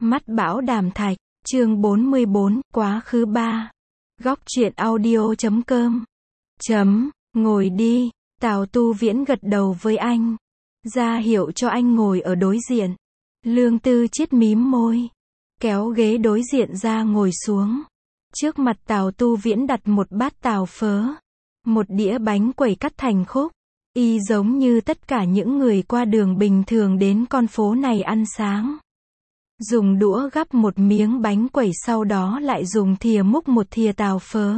Mắt bão đàm thạch, chương 44, quá khứ 3. Góc truyện audio.com. Ngồi đi, Tào Tu Viễn gật đầu với anh. Ra hiệu cho anh ngồi ở đối diện. Lương Tư Chiết mím môi. Kéo ghế đối diện ra ngồi xuống. Trước mặt Tào Tu Viễn đặt một bát tàu phớ. Một đĩa bánh quẩy cắt thành khúc. Y giống như tất cả những người qua đường bình thường đến con phố này ăn sáng. Dùng đũa gắp một miếng bánh quẩy, sau đó lại dùng thìa múc một thìa tàu phớ.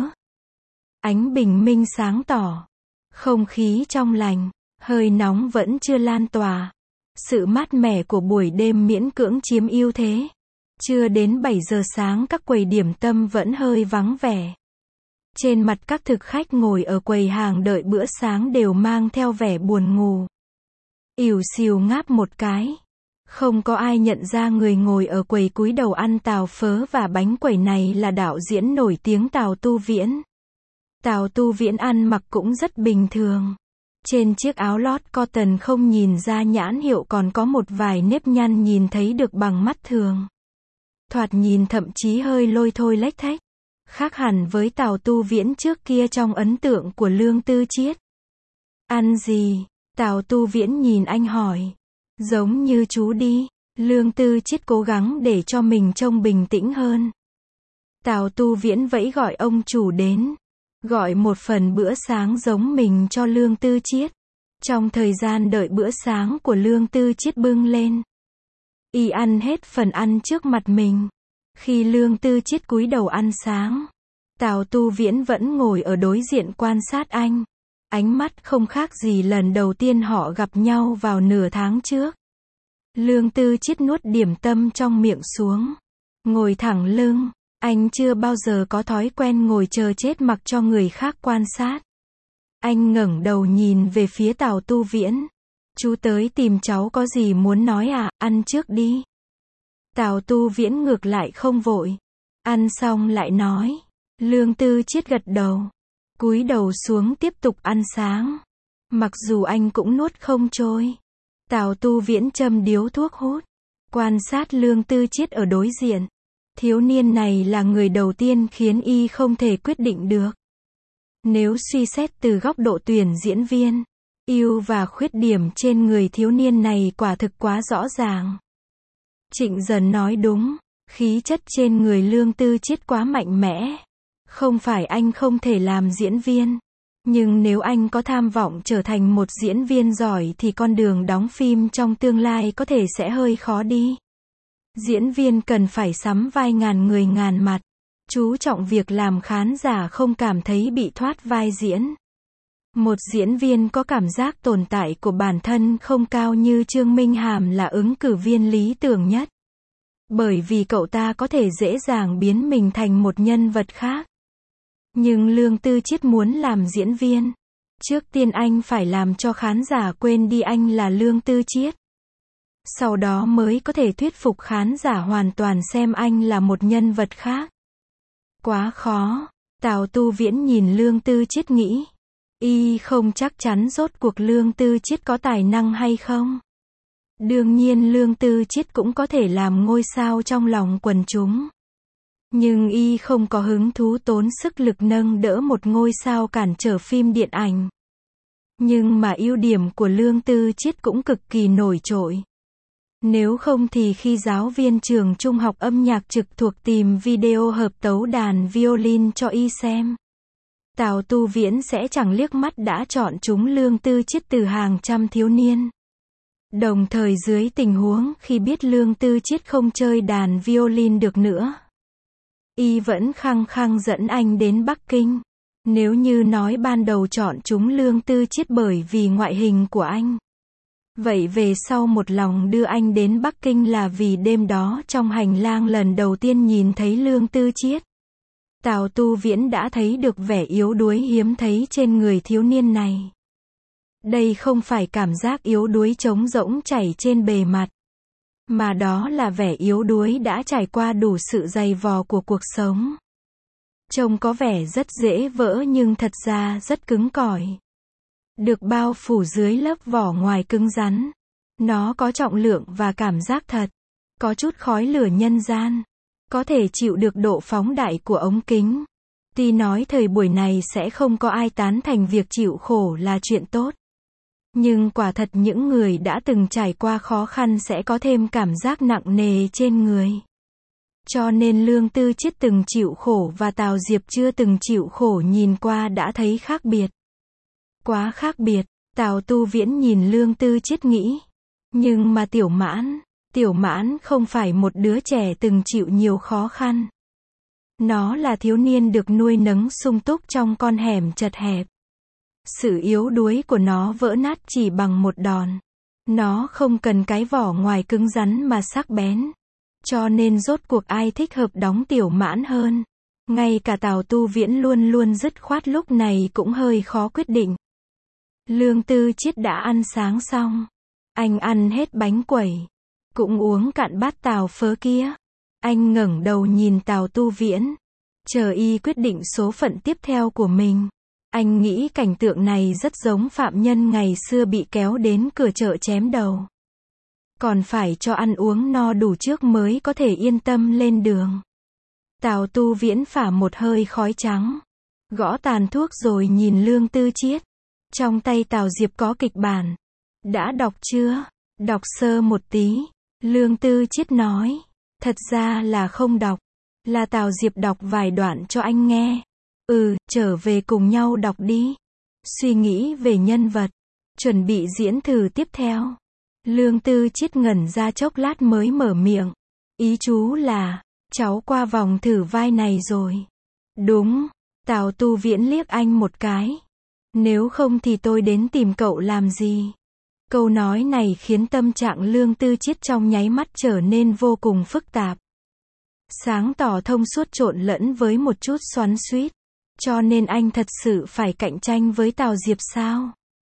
Ánh bình minh sáng tỏ. Không khí trong lành, hơi nóng vẫn chưa lan tỏa. Sự mát mẻ của buổi đêm miễn cưỡng chiếm ưu thế. Chưa đến 7 giờ sáng các quầy điểm tâm vẫn hơi vắng vẻ. Trên mặt các thực khách ngồi ở quầy hàng đợi bữa sáng đều mang theo vẻ buồn ngủ. Ỉu xìu ngáp một cái. Không có ai nhận ra người ngồi ở quầy cúi đầu ăn tàu phớ và bánh quẩy này là đạo diễn nổi tiếng Tào Tu Viễn. Tào Tu Viễn ăn mặc cũng rất bình thường. Trên chiếc áo lót cotton không nhìn ra nhãn hiệu còn có một vài nếp nhăn nhìn thấy được bằng mắt thường. Thoạt nhìn thậm chí hơi lôi thôi lếch thếch. Khác hẳn với Tào Tu Viễn trước kia trong ấn tượng của Lương Tư Chiết. Ăn gì? Tào Tu Viễn nhìn anh hỏi. Giống như chú đi. Lương Tư Chiết cố gắng để cho mình trông bình tĩnh hơn. Tào Tu Viễn vẫy gọi ông chủ đến. Gọi một phần bữa sáng giống mình cho Lương Tư Chiết. Trong thời gian đợi bữa sáng của Lương Tư Chiết bưng lên. Y ăn hết phần ăn trước mặt mình. Khi Lương Tư Chiết cúi đầu ăn sáng, Tào Tu Viễn vẫn ngồi ở đối diện quan sát anh. Ánh mắt không khác gì lần đầu tiên họ gặp nhau vào nửa tháng trước. Lương Tư Chiết nuốt điểm tâm trong miệng xuống. Ngồi thẳng lưng. Anh chưa bao giờ có thói quen ngồi chờ chết mặc cho người khác quan sát. Anh ngẩng đầu nhìn về phía Tào Tu Viễn. Chú tới tìm cháu có gì muốn nói à, ăn trước đi. Tào Tu Viễn ngược lại không vội. Ăn xong lại nói. Lương Tư Chiết gật đầu. Cúi đầu xuống tiếp tục ăn sáng. Mặc dù anh cũng nuốt không trôi. Tào Tu Viễn châm điếu thuốc hút. Quan sát Lương Tư Chiết ở đối diện. Thiếu niên này là người đầu tiên khiến y không thể quyết định được. Nếu suy xét từ góc độ tuyển diễn viên, ưu và khuyết điểm trên người thiếu niên này quả thực quá rõ ràng. Trịnh Dần nói đúng, khí chất trên người Lương Tư Chiết quá mạnh mẽ. Không phải anh không thể làm diễn viên, nhưng nếu anh có tham vọng trở thành một diễn viên giỏi thì con đường đóng phim trong tương lai có thể sẽ hơi khó đi. Diễn viên cần phải sắm vai ngàn người ngàn mặt, chú trọng việc làm khán giả không cảm thấy bị thoát vai diễn. Một diễn viên có cảm giác tồn tại của bản thân không cao như Trương Minh Hàm là ứng cử viên lý tưởng nhất. Bởi vì cậu ta có thể dễ dàng biến mình thành một nhân vật khác. Nhưng Lương Tư Chiết muốn làm diễn viên. Trước tiên anh phải làm cho khán giả quên đi anh là Lương Tư Chiết. Sau đó mới có thể thuyết phục khán giả hoàn toàn xem anh là một nhân vật khác. Quá khó. Tào Tu Viễn nhìn Lương Tư Chiết nghĩ. Y không chắc chắn rốt cuộc Lương Tư Chiết có tài năng hay không. Đương nhiên Lương Tư Chiết cũng có thể làm ngôi sao trong lòng quần chúng. Nhưng y không có hứng thú tốn sức lực nâng đỡ một ngôi sao cản trở phim điện ảnh. Nhưng mà ưu điểm của Lương Tư Chiết cũng cực kỳ nổi trội. Nếu không thì khi giáo viên trường trung học âm nhạc trực thuộc tìm video hợp tấu đàn violin cho y xem, Tào Tu Viễn sẽ chẳng liếc mắt đã chọn chúng Lương Tư Chiết từ hàng trăm thiếu niên. Đồng thời dưới tình huống khi biết Lương Tư Chiết không chơi đàn violin được nữa, y vẫn khăng khăng dẫn anh đến Bắc Kinh. Nếu như nói ban đầu chọn chúng Lương Tư Chiết bởi vì ngoại hình của anh, vậy về sau một lòng đưa anh đến Bắc Kinh là vì đêm đó trong hành lang lần đầu tiên nhìn thấy Lương Tư Chiết. Tào Tu Viễn đã thấy được vẻ yếu đuối hiếm thấy trên người thiếu niên này. Đây không phải cảm giác yếu đuối trống rỗng chảy trên bề mặt, mà đó là vẻ yếu đuối đã trải qua đủ sự dày vò của cuộc sống. Trông có vẻ rất dễ vỡ nhưng thật ra rất cứng cỏi. Được bao phủ dưới lớp vỏ ngoài cứng rắn. Nó có trọng lượng và cảm giác thật. có chút khói lửa nhân gian, có thể chịu được độ phóng đại của ống kính. Tuy nói thời buổi này sẽ không có ai tán thành việc chịu khổ là chuyện tốt. Nhưng quả thật những người đã từng trải qua khó khăn sẽ có thêm cảm giác nặng nề trên người. Cho nên Lương Tư Chiết từng chịu khổ và Tào Diệp chưa từng chịu khổ nhìn qua đã thấy khác biệt. Quá khác biệt, Tào Tu Viễn nhìn Lương Tư Chiết nghĩ. Nhưng mà Tiểu Mãn không phải một đứa trẻ từng chịu nhiều khó khăn. Nó là thiếu niên được nuôi nấng sung túc trong con hẻm chật hẹp. Sự yếu đuối của nó vỡ nát chỉ bằng một đòn. Nó không cần cái vỏ ngoài cứng rắn mà sắc bén. Cho nên rốt cuộc ai thích hợp đóng Tiểu Mãn hơn. Ngay cả Tào Tu Viễn luôn luôn dứt khoát lúc này cũng hơi khó quyết định. Lương Tư Chiết đã ăn sáng xong. Anh ăn hết bánh quẩy. Cũng uống cạn bát tàu phớ kia. Anh ngẩng đầu nhìn Tào Tu Viễn. Chờ y quyết định số phận tiếp theo của mình. Anh nghĩ cảnh tượng này rất giống phạm nhân ngày xưa bị kéo đến cửa chợ chém đầu. Còn phải cho ăn uống no đủ trước mới có thể yên tâm lên đường. Tào Tu Viễn phả một hơi khói trắng. Gõ tàn thuốc rồi nhìn Lương Tư Chiết. Trong tay Tào Diệp có kịch bản. Đã đọc chưa? Đọc sơ một tí. Lương Tư Chiết nói. Thật ra là không đọc. Là Tào Diệp đọc vài đoạn cho anh nghe. Trở về cùng nhau đọc đi. Suy nghĩ về nhân vật. Chuẩn bị diễn thử tiếp theo. Lương Tư Chiết ngẩn ra chốc lát mới mở miệng. Ý chú là, cháu qua vòng thử vai này rồi. Đúng. Tào Tu Viễn liếc anh một cái. Nếu không thì tôi đến tìm cậu làm gì? Câu nói này khiến tâm trạng Lương Tư Chiết trong nháy mắt trở nên vô cùng phức tạp. Sáng tỏ thông suốt trộn lẫn với một chút xoắn xuýt. Cho nên anh thật sự phải cạnh tranh với Tào Diệp sao?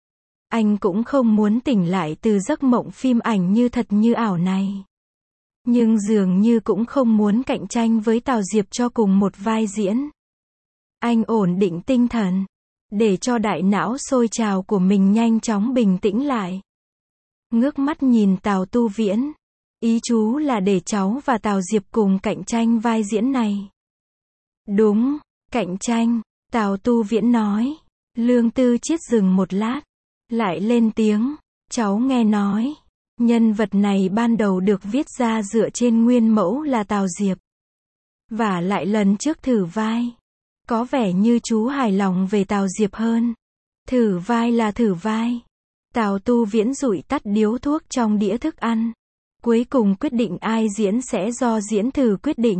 Anh cũng không muốn tỉnh lại từ giấc mộng phim ảnh như thật như ảo này. Nhưng dường như cũng không muốn cạnh tranh với Tào Diệp cho cùng một vai diễn. Anh ổn định tinh thần. Để cho đại não sôi trào của mình nhanh chóng bình tĩnh lại. Ngước mắt nhìn Tào Tu Viễn. Ý chú là để cháu và Tào Diệp cùng cạnh tranh vai diễn này. Đúng, cạnh tranh, Tào Tu Viễn nói. Lương Tư Chiết dừng một lát. Lại lên tiếng. Cháu nghe nói. Nhân vật này ban đầu được viết ra dựa trên nguyên mẫu là Tào Diệp. Và lại lần trước thử vai. Có vẻ như chú hài lòng về Tào Diệp hơn. Thử vai là thử vai. Tào Tu Viễn dụi tắt điếu thuốc trong đĩa thức ăn. Cuối cùng quyết định ai diễn sẽ do diễn thử quyết định.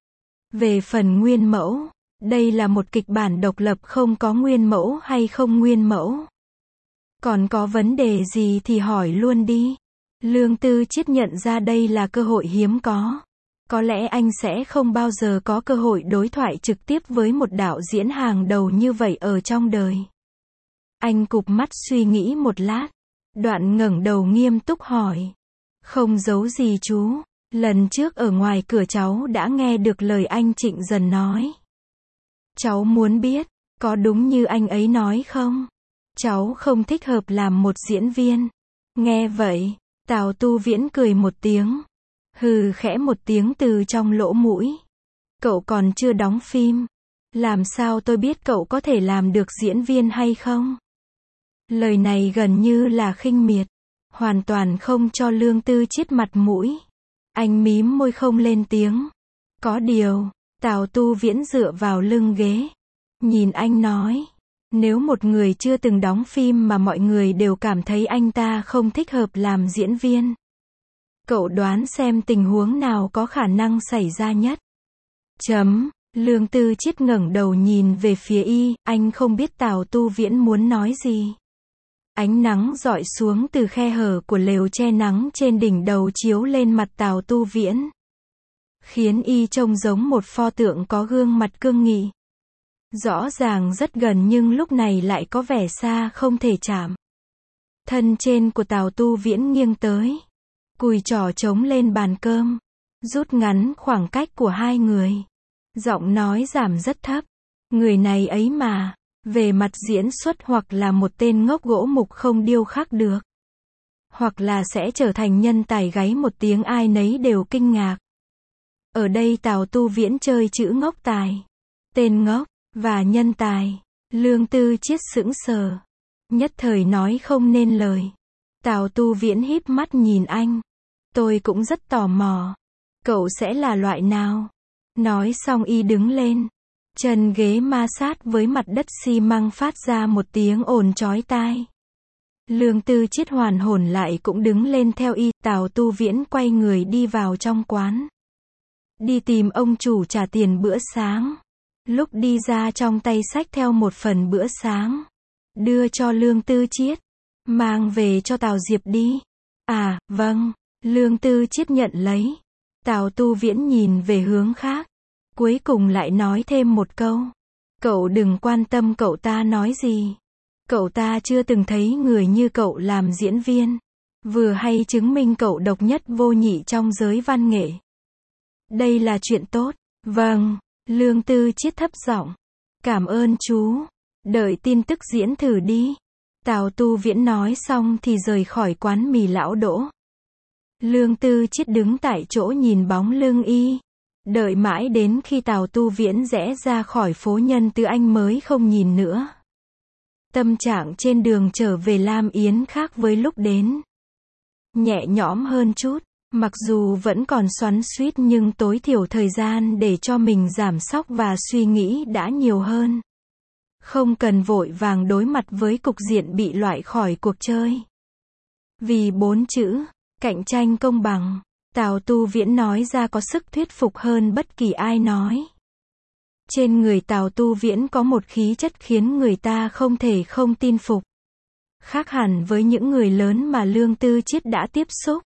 Về phần nguyên mẫu, đây là một kịch bản độc lập không có nguyên mẫu hay không nguyên mẫu. Còn có vấn đề gì thì hỏi luôn đi. Lương Tư Chiết nhận ra đây là cơ hội hiếm có. Có lẽ anh sẽ không bao giờ có cơ hội đối thoại trực tiếp với một đạo diễn hàng đầu như vậy ở trong đời. Anh cụp mắt suy nghĩ một lát. Đoạn ngẩng đầu nghiêm túc hỏi. Không giấu gì chú. Lần trước ở ngoài cửa cháu đã nghe được lời anh Trịnh Dần nói. Cháu muốn biết, có đúng như anh ấy nói không? Cháu không thích hợp làm một diễn viên. Nghe vậy, Tào Tu Viễn cười một tiếng. Hừ khẽ một tiếng từ trong lỗ mũi. Cậu còn chưa đóng phim. Làm sao tôi biết cậu có thể làm được diễn viên hay không? Lời này gần như là khinh miệt. Hoàn toàn không cho Lương Tư Chiết mặt mũi. Anh mím môi không lên tiếng. Có điều, Tào Tu Viễn dựa vào lưng ghế. Nhìn anh nói. Nếu một người chưa từng đóng phim mà mọi người đều cảm thấy anh ta không thích hợp làm diễn viên. Cậu đoán xem tình huống nào có khả năng xảy ra nhất. Lương Tư Chiết ngẩng đầu nhìn về phía y, anh không biết Tào Tu Viễn muốn nói gì. Ánh nắng rọi xuống từ khe hở của lều che nắng trên đỉnh đầu chiếu lên mặt Tào Tu Viễn. Khiến y trông giống một pho tượng có gương mặt cương nghị. Rõ ràng rất gần nhưng lúc này lại có vẻ xa không thể chạm. Thân trên của Tào Tu Viễn nghiêng tới. Cùi trỏ trống lên bàn cơm. Rút ngắn khoảng cách của hai người. Giọng nói giảm rất thấp. Người này ấy mà. Về mặt diễn xuất hoặc là một tên ngốc gỗ mục không điêu khắc được. hoặc là sẽ trở thành nhân tài gáy một tiếng ai nấy đều kinh ngạc. Ở đây Tào Tu Viễn chơi chữ ngốc tài, tên ngốc, và nhân tài. Lương Tư Chiết sững sờ, nhất thời nói không nên lời. Tào Tu Viễn híp mắt nhìn anh. Tôi cũng rất tò mò. Cậu sẽ là loại nào? Nói xong y đứng lên. Chân ghế ma sát với mặt đất xi măng phát ra một tiếng ồn chói tai. Lương Tư Chiết hoàn hồn lại cũng đứng lên theo y. Tào Tu Viễn quay người đi vào trong quán. Đi tìm ông chủ trả tiền bữa sáng. Lúc đi ra trong tay xách theo một phần bữa sáng. Đưa cho Lương Tư Chiết. Mang về cho Tào Diệp đi. À, vâng. Lương Tư Chiết nhận lấy. Tào Tu Viễn nhìn về hướng khác. Cuối cùng lại nói thêm một câu. Cậu đừng quan tâm cậu ta nói gì. Cậu ta chưa từng thấy người như cậu làm diễn viên. Vừa hay chứng minh cậu độc nhất vô nhị trong giới văn nghệ. Đây là chuyện tốt. Vâng. Lương Tư Chiết thấp giọng. Cảm ơn chú. Đợi tin tức diễn thử đi. Tào Tu Viễn nói xong thì rời khỏi quán mì lão Đỗ. Lương Tư Chiết đứng tại chỗ nhìn bóng lưng y. Đợi mãi đến khi Tào Tu Viễn rẽ ra khỏi phố Nhân Tư anh mới không nhìn nữa. Tâm trạng trên đường trở về Lam Yến khác với lúc đến. Nhẹ nhõm hơn chút. Mặc dù vẫn còn xoắn xuýt nhưng tối thiểu thời gian để cho mình giảm sóc và suy nghĩ đã nhiều hơn. Không cần vội vàng đối mặt với cục diện bị loại khỏi cuộc chơi. Vì 4 chữ, cạnh tranh công bằng, Tào Tu Viễn nói ra có sức thuyết phục hơn bất kỳ ai nói. Trên người Tào Tu Viễn có một khí chất khiến người ta không thể không tin phục. Khác hẳn với những người lớn mà Lương Tư Chiết đã tiếp xúc.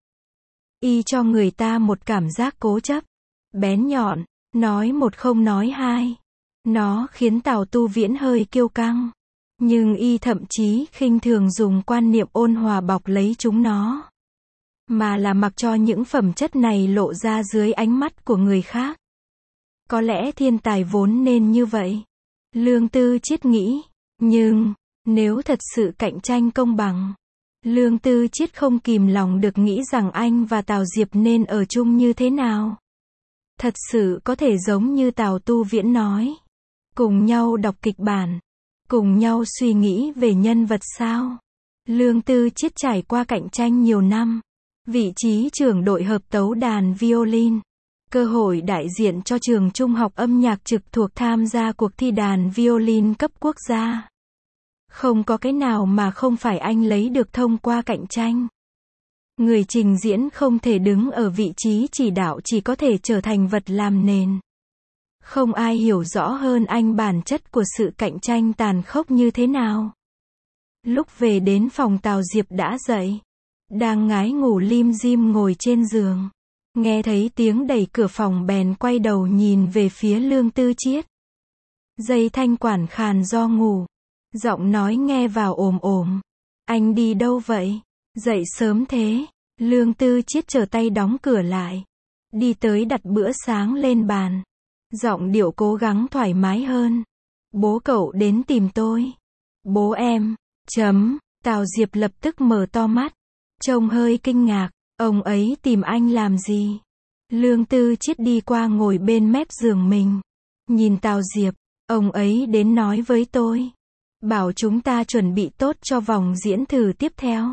Y cho người ta một cảm giác cố chấp, bén nhọn, nói một không nói hai. Nó khiến Tào Tu Viễn hơi kiêu căng. Nhưng y thậm chí khinh thường dùng quan niệm ôn hòa bọc lấy chúng nó. Mà là mặc cho những phẩm chất này lộ ra dưới ánh mắt của người khác. Có lẽ thiên tài vốn nên như vậy. Lương Tư Chiết nghĩ. Nhưng, nếu thật sự cạnh tranh công bằng, Lương Tư Chiết không kìm lòng được nghĩ rằng anh và Tào Diệp nên ở chung như thế nào. Thật sự có thể giống như Tào Tu Viễn nói. Cùng nhau đọc kịch bản. Cùng nhau suy nghĩ về nhân vật sao. Lương Tư Chiết trải qua cạnh tranh nhiều năm. Vị trí trưởng đội hợp tấu đàn violin. Cơ hội đại diện cho trường trung học âm nhạc trực thuộc tham gia cuộc thi đàn violin cấp quốc gia. Không có cái nào mà không phải anh lấy được thông qua cạnh tranh. Người trình diễn không thể đứng ở vị trí chỉ đạo, chỉ có thể trở thành vật làm nền. Không ai hiểu rõ hơn anh bản chất của sự cạnh tranh tàn khốc như thế nào. Lúc về đến phòng Tào Diệp đã dậy. Đang ngái ngủ lim dim ngồi trên giường. Nghe thấy tiếng đẩy cửa phòng bèn quay đầu nhìn về phía Lương Tư Chiết. Dây thanh quản khàn do ngủ. Giọng nói nghe vào ồm ồm. Anh đi đâu vậy? Dậy sớm thế. Lương Tư Chiết trở tay đóng cửa lại. Đi tới đặt bữa sáng lên bàn. Giọng điệu cố gắng thoải mái hơn. Bố cậu đến tìm tôi. Bố em. Tào Diệp lập tức mở to mắt. Trông hơi kinh ngạc. Ông ấy tìm anh làm gì? Lương Tư Chiết đi qua ngồi bên mép giường mình. Nhìn Tào Diệp. Ông ấy đến nói với tôi. Bảo chúng ta chuẩn bị tốt cho vòng diễn thử tiếp theo.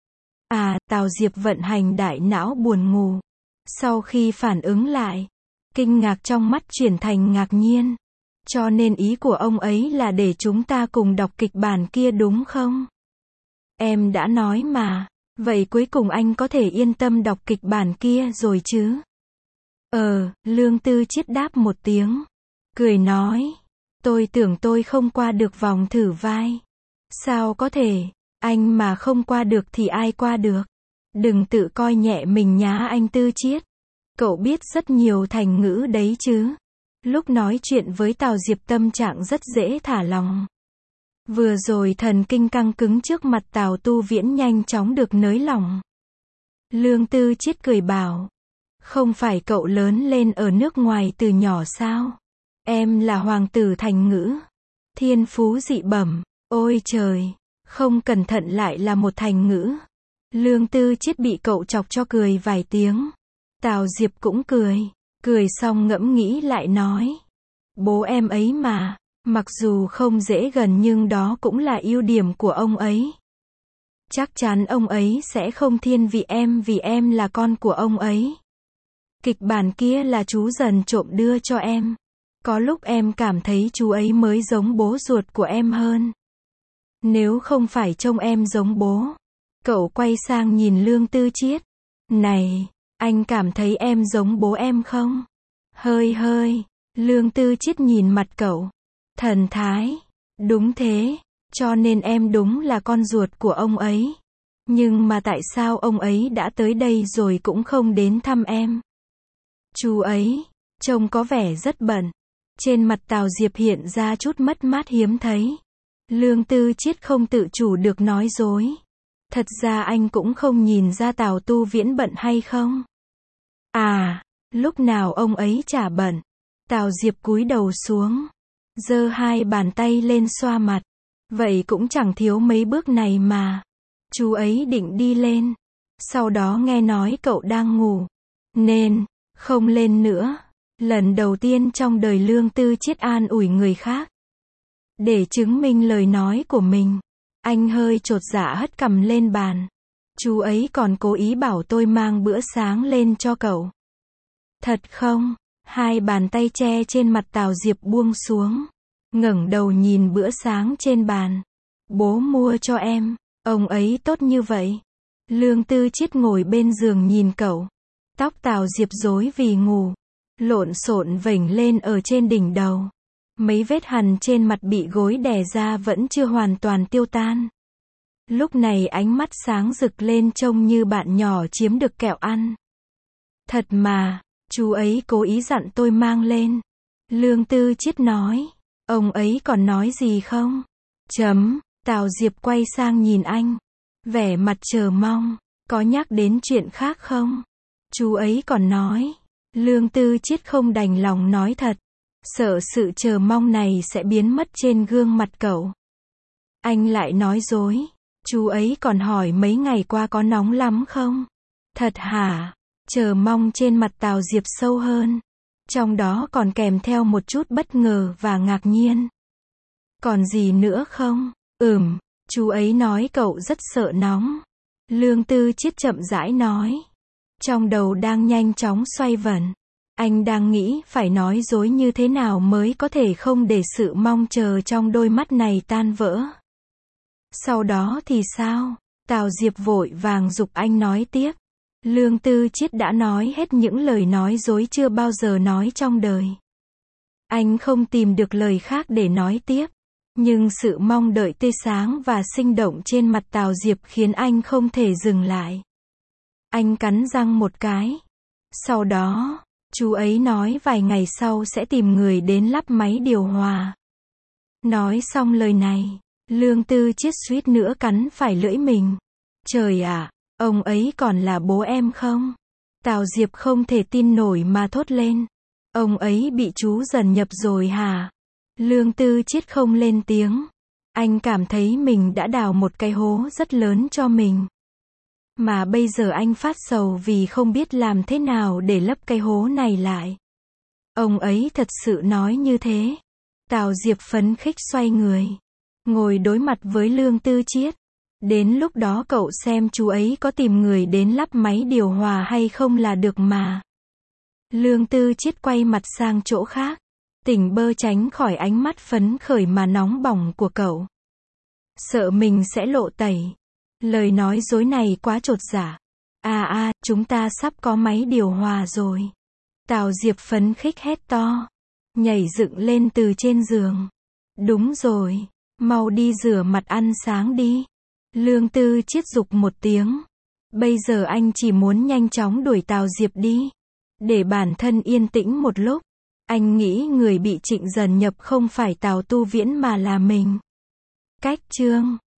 À, Tào Diệp vận hành đại não buồn ngủ. Sau khi phản ứng lại, kinh ngạc trong mắt chuyển thành ngạc nhiên. Cho nên ý của ông ấy là để chúng ta cùng đọc kịch bản kia đúng không? Em đã nói mà. Vậy cuối cùng anh có thể yên tâm đọc kịch bản kia rồi chứ? Lương Tư Chiết đáp một tiếng. Cười nói. Tôi tưởng tôi không qua được vòng thử vai. Sao có thể? Anh mà không qua được thì ai qua được? Đừng tự coi nhẹ mình nhá anh Tư Chiết. Cậu biết rất nhiều thành ngữ đấy chứ. Lúc nói chuyện với Tào Diệp tâm trạng rất dễ thả lòng. Vừa rồi thần kinh căng cứng trước mặt Tào Tu Viễn nhanh chóng được nới lỏng. Lương Tư Chiết cười bảo. Không phải cậu lớn lên ở nước ngoài từ nhỏ sao? Em là hoàng tử thành ngữ. Thiên phú dị bẩm. Ôi trời, không cẩn thận lại là một thành ngữ. Lương Tư Chiết bị cậu chọc cho cười vài tiếng. Tào Diệp cũng cười. Cười xong ngẫm nghĩ lại nói. Bố em ấy mà. Mặc dù không dễ gần nhưng đó cũng là ưu điểm của ông ấy. Chắc chắn ông ấy sẽ không thiên vị em là con của ông ấy. Kịch bản kia là chú dần trộm đưa cho em. Có lúc em cảm thấy chú ấy mới giống bố ruột của em hơn. Nếu không phải trông em giống bố. Cậu quay sang nhìn Lương Tư Chiết. Này, anh cảm thấy em giống bố em không? Hơi. Lương Tư Chiết nhìn mặt cậu. Thần thái. Đúng thế. Cho nên em đúng là con ruột của ông ấy. Nhưng mà tại sao ông ấy đã tới đây rồi cũng không đến thăm em? Chú ấy, trông có vẻ rất bận. Trên mặt Tào Diệp hiện ra chút mất mát hiếm thấy. Lương Tư Chiết không tự chủ được nói dối. Thật ra anh cũng không nhìn ra Tào Tu Viễn bận hay không. À, lúc nào ông ấy chả bận. Tào Diệp cúi đầu xuống. Giơ hai bàn tay lên xoa mặt. Vậy cũng chẳng thiếu mấy bước này mà. Chú ấy định đi lên. Sau đó nghe nói cậu đang ngủ. Nên, không lên nữa. Lần đầu tiên trong đời Lương Tư Chiết an ủi người khác. Để chứng minh lời nói của mình. Anh hơi chột dạ hất cằm lên bàn. Chú ấy còn cố ý bảo tôi mang bữa sáng lên cho cậu. Thật không? Hai bàn tay che trên mặt Tào Diệp buông xuống. Ngẩng đầu nhìn bữa sáng trên bàn. Bố mua cho em. Ông ấy tốt như vậy. Lương Tư Chiết ngồi bên giường nhìn cậu. Tóc Tào Diệp rối vì ngủ. Lộn xộn vểnh lên ở trên đỉnh đầu. Mấy vết hằn trên mặt bị gối đè ra vẫn chưa hoàn toàn tiêu tan. Lúc này ánh mắt sáng rực lên trông như bạn nhỏ chiếm được kẹo ăn. Thật mà, chú ấy cố ý dặn tôi mang lên. Lương Tư Chiết nói. Ông ấy còn nói gì không? Tào Diệp quay sang nhìn anh. Vẻ mặt chờ mong. Có nhắc đến chuyện khác không? Chú ấy còn nói. Lương Tư Chiết không đành lòng nói thật. Sợ sự chờ mong này sẽ biến mất trên gương mặt cậu. Anh lại nói dối. Chú ấy còn hỏi mấy ngày qua có nóng lắm không? Thật hả? Chờ mong trên mặt Tào Diệp sâu hơn. Trong đó còn kèm theo một chút bất ngờ và ngạc nhiên. Còn gì nữa không? Chú ấy nói cậu rất sợ nóng. Lương Tư Chiết chậm rãi nói. Trong đầu đang nhanh chóng xoay vần. Anh đang nghĩ phải nói dối như thế nào mới có thể không để sự mong chờ trong đôi mắt này tan vỡ. Sau đó thì sao? Tào Diệp vội vàng giục anh nói tiếp. Lương Tư Chiết đã nói hết những lời nói dối chưa bao giờ nói trong đời. Anh không tìm được lời khác để nói tiếp. Nhưng sự mong đợi tươi sáng và sinh động trên mặt Tào Diệp khiến anh không thể dừng lại. Anh cắn răng một cái. Sau đó, chú ấy nói vài ngày sau sẽ tìm người đến lắp máy điều hòa. Nói xong lời này, Lương Tư Chiết suýt nữa cắn phải lưỡi mình. Trời ạ, ông ấy còn là bố em không? Tào Diệp không thể tin nổi mà thốt lên. Ông ấy bị chú dần nhập rồi hả? Lương Tư Chiết không lên tiếng. Anh cảm thấy mình đã đào một cái hố rất lớn cho mình. Mà bây giờ anh phát sầu vì không biết làm thế nào để lấp cái hố này lại. Ông ấy thật sự nói như thế. Tào Diệp phấn khích xoay người. Ngồi đối mặt với Lương Tư Chiết. Đến lúc đó cậu xem chú ấy có tìm người đến lắp máy điều hòa hay không là được mà. Lương Tư Chiết quay mặt sang chỗ khác. Tỉnh bơ tránh khỏi ánh mắt phấn khởi mà nóng bỏng của cậu. Sợ mình sẽ lộ tẩy. Lời nói dối này quá chột dạ. Chúng ta sắp có máy điều hòa rồi. Tào Diệp phấn khích hét to. Nhảy dựng lên từ trên giường. Đúng rồi. Mau đi rửa mặt ăn sáng đi. Lương Tư Chiết giục một tiếng. Bây giờ anh chỉ muốn nhanh chóng đuổi Tào Diệp đi. Để bản thân yên tĩnh một lúc. Anh nghĩ người bị Trịnh Dần nhập không phải Tào Tu Viễn mà là mình. Cách chương